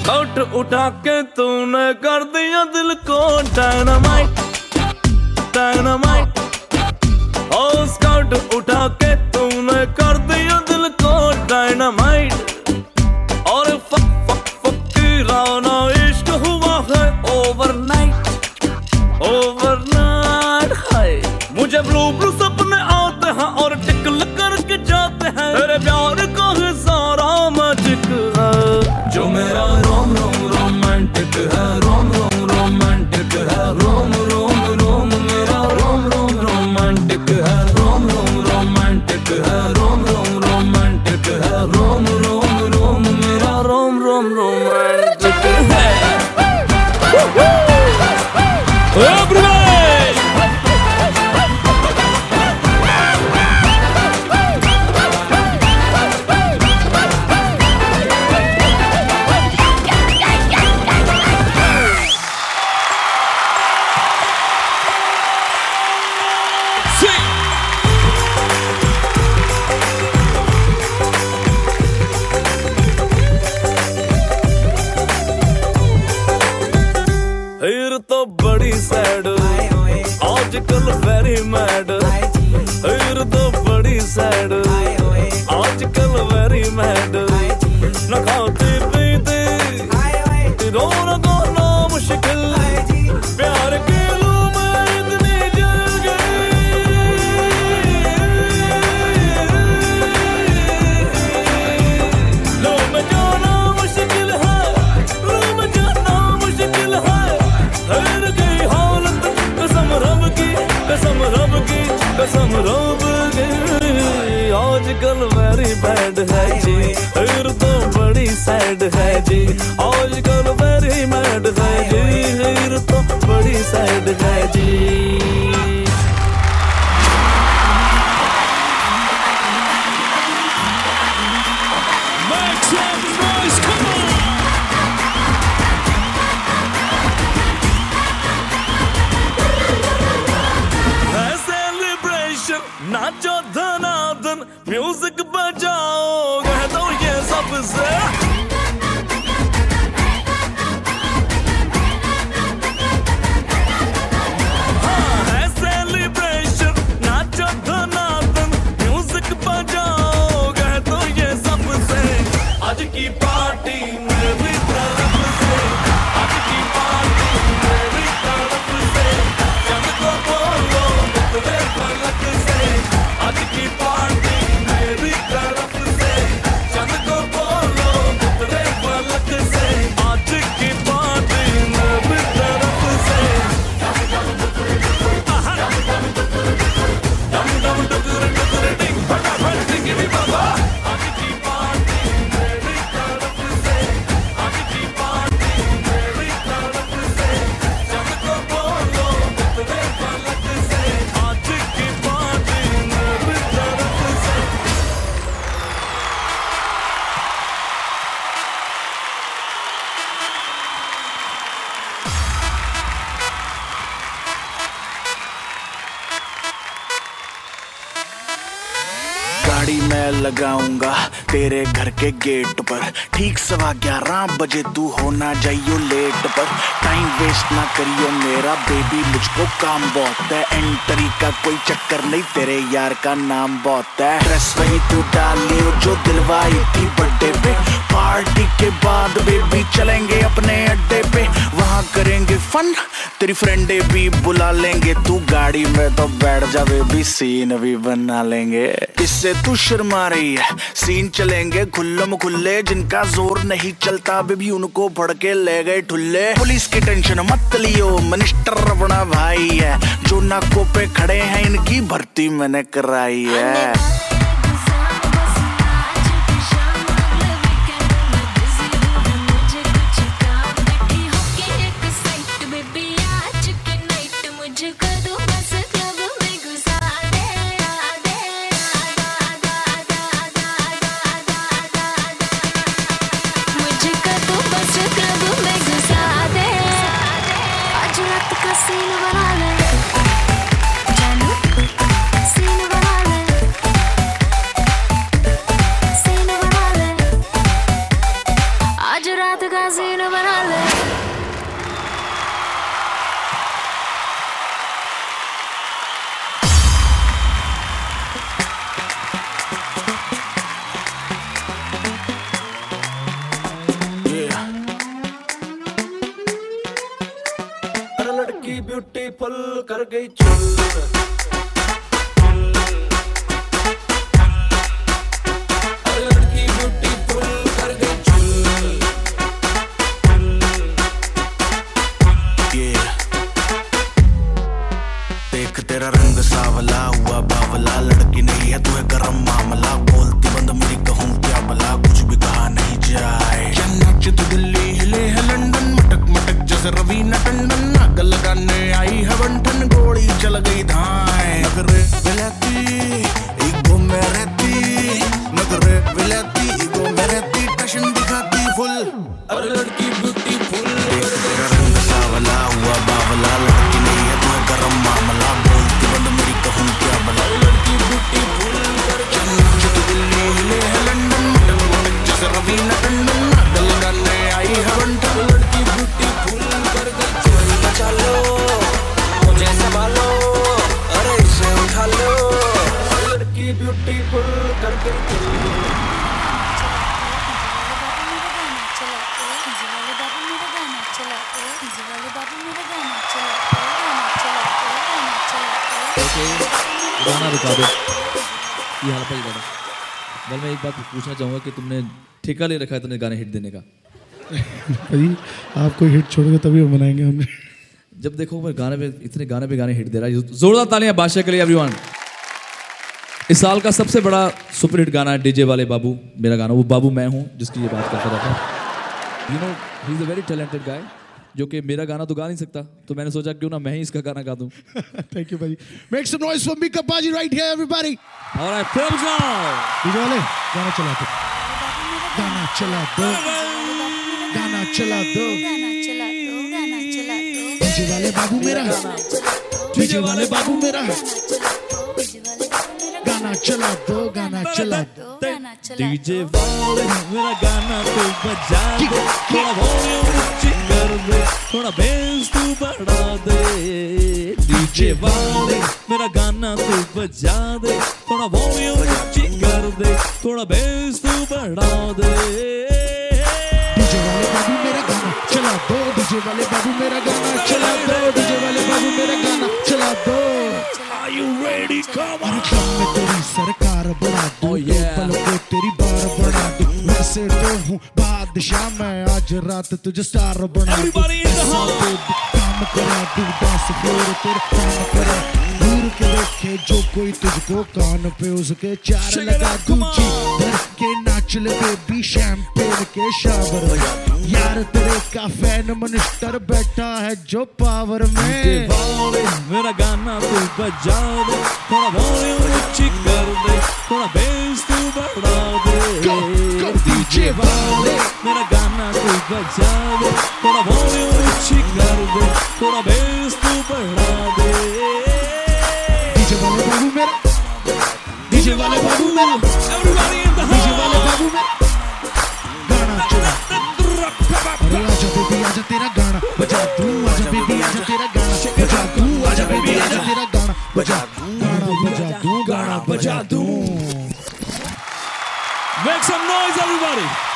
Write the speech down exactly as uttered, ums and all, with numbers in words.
Scout उठा के तूने कर दिया दिल को डायनामाइट, डायनामाइट। ओ स्काउट उठा के तूने कर दिया दिल को डायनामाइट। और फक फक फकीराना इश्क हुआ है ओवरनाइट, ओवरनाइट है। मुझे ब्लू ब्लू सपने आते हैं और टिकल करके जाते हैं। तेरे प्यार का है सारा मैजिक है, जो मेरा रोम रोम रोमांटिक है, रोम रोम रोमांटिक है, रोम रोम रोम मेरा रोम रोम रोमांटिक है, रोम रोम रोमांटिक है, रोम रोम रोमांटिक है, रोम रोम रोम मेरा रोम रोम रोमांटिक है। फिर तो बड़ी सैड आजकल वेरी मैड, फिर तो बड़ी सैड आजकल वेरी मैड। न खाते पीते रोना गाना मुश्किल, प्यार के लू में इतनी जल गई। लो में जाना मुश्किल है, लो में जाना मुश्किल है। हर गई हालत कसम रब की, कसम रब की, कसम रब की। आजकल वेरी बैड है जी, फिर तो बड़ी सैड है जी। आजकल वेरी मैड है जी, फिर तो बड़ी सैड है जी। नाचो धनाधन म्यूजिक बजाओ, कह दो ये सबसे। हाँ है सेलिब्रेशन, नाचो धनाधन म्यूजिक बजाओ, कह दो ये सबसे। आज की पार्टी मेरी तरफ से, आज की पार्टी मेरी तरफ से। जब को बोलो तेरे पलक से, आज की पार्टी मेरी तरफ से। जब को बोलो तेरे पलक से, आज की पार्टी मेरी तरफ से। डम डम डुकुर डुकुर डिंग फटाफट डिंगी बाबा। आज की पार्टी मेरी तरफ से, आज की पार्टी मेरी तरफ से। जब को बोलो तेरे पलक से, आज की पार्टी मेरी तरफ से। गाड़ी मैं लगाऊंगा तेरे घर के गेट पर, ठीक सवा ग्यारह बजे तू होना जाइयो लेट पर। टाइम वेस्ट ना करियो मेरा बेबी, मुझको काम बहुत है। एंट्री का कोई चक्कर नहीं, तेरे यार का नाम बहुत है। ड्रेस वही तू डाल लियो जो दिलवाई थी बर्थडे पे। पार्टी के बाद बेबी चलेंगे अपने अड्डे पे, वहाँ करेंगे फन, तेरी फ्रेंडे भी बुला लेंगे। तू गाड़ी में तो बैठ जा बेबी, सीन भी बना लेंगे। इससे तू शर्मा रही है, सीन चलेंगे खुल्लम खुल्ले। जिनका जोर नहीं चलता बेबी उनको फड़ के ले गए ठुल्ले। पुलिस की टेंशन मत लियो, मिनिस्टर अपना भाई है। जो नाकों पे खड़े हैं इनकी भर्ती मैंने कराई है। सीन बना ले जानू, सीन बना ले। ब्यूटीफुल कर गई चुल। तेरा रंग सावला हुआ बावला, लड़की नहीं है तू है गरम मामला, बोलती बंद मेरी कहूँ क्या भला, कुछ भी कहा नहीं जाए। क्या नाच तू दिल्ली हिले है लंदन, मटक मटक जैसे रवीना टंडन, आग लगाने आई है बंठन, गोली चल गई धाए। नगरे विलाती ईगो में रहती, नगरे विलाती ईगो में रहती, टशन दिखाती फुल, अरे लड़की ब्यूटीफुल। तेरा रंग सावला हुआ बावला, लड़की नहीं है तू है गरम मामला, बोलती बंद मेरी कहूँ क्या भला, लड़की ब्यूटीफुल कर गई दिल्ली हिले है लंदन, मटक मटक जैसे रवीना टंडन, आग लगाने आई है बंठन, लड़की ब्यूटीफुल कर गई चुल। बचा लो मुझे संभालो, अरे इसे उठा लो, लड़की ब्यूटीफुल कर गई चुल। गाना रुका दो, ये हाल पर गाना। बल मैं एक बात पूछना चाहूँगा कि तुमने ठेका ले रखा है तुमने गाने हिट देने का? भाई आपको हिट छोड़ोगे तभी हम बनाएंगे हमने। जब देखो मैं गाने पे इतने गाने पे गाने हिट दे रहा है, जोरदार तालियां बादशाह के लिए एवरीवन। इस साल का सबसे बड़ा सुपर हिट गाना है डीजे वाले बाबू मेरा गाना, वो बाबू मैं हूँ जिसकी ये बात करता रहता। You know he is a very talented guy, जो कि मेरा गाना तो गा नहीं सकता, तो मैंने सोचा क्यों ना मैं ही इसका गाना गा दूं। थैंक यू भाई। Make some noise for Mika paaji right here everybody. Alright films now. DJ वाले गाना चला दो, गाना चला दो, गाना चला दो, डीजे वाले बाबू मेरा, डीजे वाले बाबू मेरा, गाना चला दो, गाना चला दो, डीजे वाले मेरा गाना तू बजा दे, थोड़ा वॉल्यूम नीचे कर दे, थोड़ा बेस तू बढ़ा दे। डीजे वाले मेरा गाना तू बजा दे, थोड़ा वॉल्यूम नीचे कर दे, थोड़ा बेस तू बढ़ा दे। डीजे वाले बाबू मेरा गाना चला दो, डीजे वाले बाबू मेरा गाना चला दो, डीजे वाले बाबू मेरा गाना चला दो। Are you ready? Come on. अरे कब मैं तेरी सरकार बढ़ा दूं, Oh, yeah. पल को तेरी बार बढ़ा दूं, वैसे तो हूँ बादशाह मैं, आज रात तुझे स्टार बना दूं, Everybody in the hall. काम करा दूं, डांस फ्लोर तेरे काम करा, दूर के रखे जो कोई तुझको, कान पे उसके चार Shake it लगा up, दूं, come on. जी भर के नाच ले बेबी, शैंपेन के शावर, यार तेरे का फैन मिनिस्टर बैठा है जो पावर डीजे में। वाले मेरा गाना तू बजा दे, थोड़ा वॉल्यूम नीचे कर दे, थोड़ा बेस तू बढ़ा दे। Go, go, डीजे वाले मेरा गाना तू बजा दे, थोड़ा वॉल्यूम नीचे कर दे, थोड़ा बेस तू बढ़ा दे। डीजे वाले बाबू मेरा, डीजे वाले बाबू मेरा, Everybody in the डीजे वाले hall. बाबू मेरा, गाना चला। अरे आजा बेबी आजा तेरा गाना बजा दूं, आजा बेबी आजा तेरा गाना बजा दूं, आजा बेबी आजा तेरा गाना बजा दूं, गाना बजा दूं, गाना बजा दूं। Make some noise, everybody.